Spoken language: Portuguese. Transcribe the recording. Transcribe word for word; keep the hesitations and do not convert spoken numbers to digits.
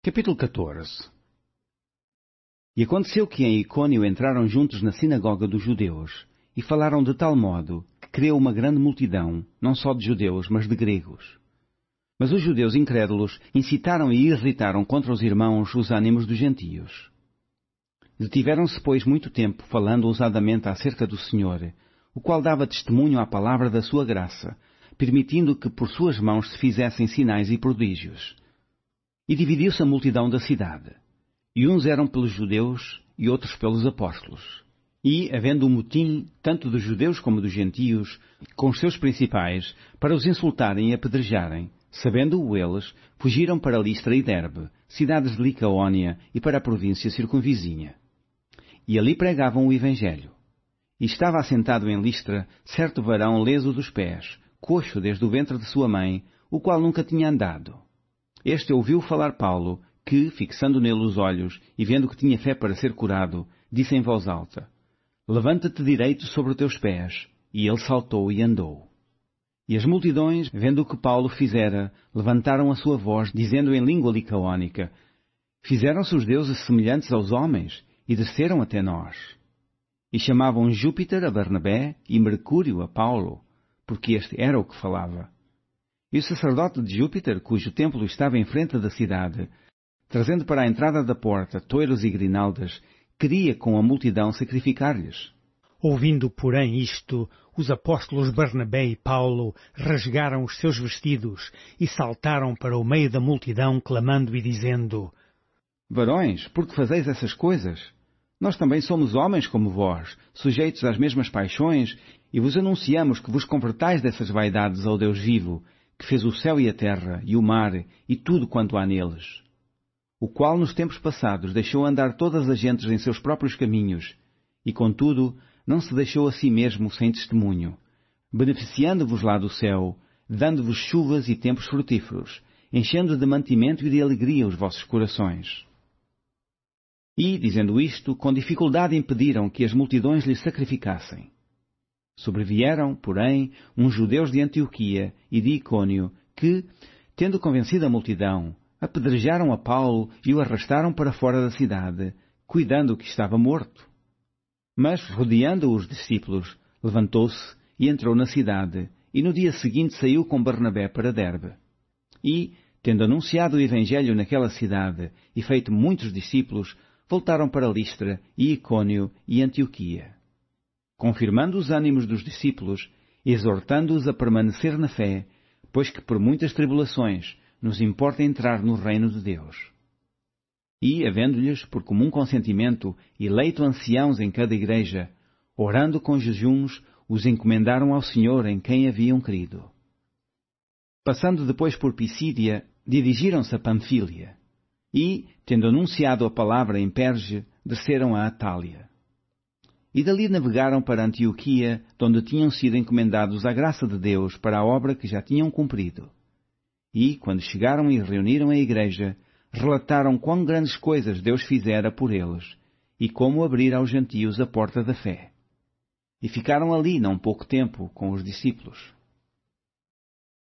Capítulo catorze. E aconteceu que em Icônio entraram juntos na sinagoga dos judeus, e falaram de tal modo que creu uma grande multidão, não só de judeus, mas de gregos. Mas os judeus incrédulos incitaram e irritaram contra os irmãos os ânimos dos gentios. Detiveram-se, pois, muito tempo, falando ousadamente acerca do Senhor, o qual dava testemunho à palavra da sua graça, permitindo que por suas mãos se fizessem sinais e prodígios. E dividiu-se a multidão da cidade. E uns eram pelos judeus e outros pelos apóstolos. E, havendo um motim, tanto dos judeus como dos gentios, com os seus principais, para os insultarem e apedrejarem, sabendo-o eles, fugiram para Listra e Derbe, cidades de Licaónia, e para a província circunvizinha. E ali pregavam o Evangelho. E estava assentado em Listra certo varão leso dos pés, coxo desde o ventre de sua mãe, o qual nunca tinha andado. Este ouviu falar Paulo, que, fixando nele os olhos, e vendo que tinha fé para ser curado, disse em voz alta: Levanta-te direito sobre os teus pés. E ele saltou e andou. E as multidões, vendo o que Paulo fizera, levantaram a sua voz, dizendo em língua licaónica: Fizeram-se os deuses semelhantes aos homens, e desceram até nós. E chamavam Júpiter a Barnabé e Mercúrio a Paulo, porque este era o que falava. E o sacerdote de Júpiter, cujo templo estava em frente da cidade, trazendo para a entrada da porta toiros e grinaldas, queria com a multidão sacrificar-lhes. Ouvindo, porém, isto, os apóstolos Barnabé e Paulo rasgaram os seus vestidos e saltaram para o meio da multidão, clamando e dizendo: Varões, por que fazeis essas coisas? Nós também somos homens como vós, sujeitos às mesmas paixões, e vos anunciamos que vos convertais dessas vaidades ao Deus vivo, que fez o céu e a terra, e o mar, e tudo quanto há neles. O qual nos tempos passados deixou andar todas as gentes em seus próprios caminhos, e contudo não se deixou a si mesmo sem testemunho, beneficiando-vos lá do céu, dando-vos chuvas e tempos frutíferos, enchendo de mantimento e de alegria os vossos corações. E, dizendo isto, com dificuldade impediram que as multidões lhe sacrificassem. Sobrevieram, porém, uns judeus de Antioquia e de Icônio, que, tendo convencido a multidão, apedrejaram a Paulo e o arrastaram para fora da cidade, cuidando que estava morto. Mas, rodeando os discípulos, levantou-se e entrou na cidade, e no dia seguinte saiu com Barnabé para Derbe. E, tendo anunciado o Evangelho naquela cidade e feito muitos discípulos, voltaram para Listra e Icônio e Antioquia, confirmando os ânimos dos discípulos, exortando-os a permanecer na fé, pois que por muitas tribulações nos importa entrar no reino de Deus. E, havendo-lhes, por comum consentimento, eleito anciãos em cada igreja, orando com jejuns, os encomendaram ao Senhor em quem haviam crido. Passando depois por Pisídia, dirigiram-se a Panfília, e, tendo anunciado a palavra em Perge, desceram a Atália. E dali navegaram para Antioquia, donde tinham sido encomendados à graça de Deus para a obra que já tinham cumprido. E, quando chegaram e reuniram a igreja, relataram quão grandes coisas Deus fizera por eles, e como abrir aos gentios a porta da fé. E ficaram ali não pouco tempo com os discípulos.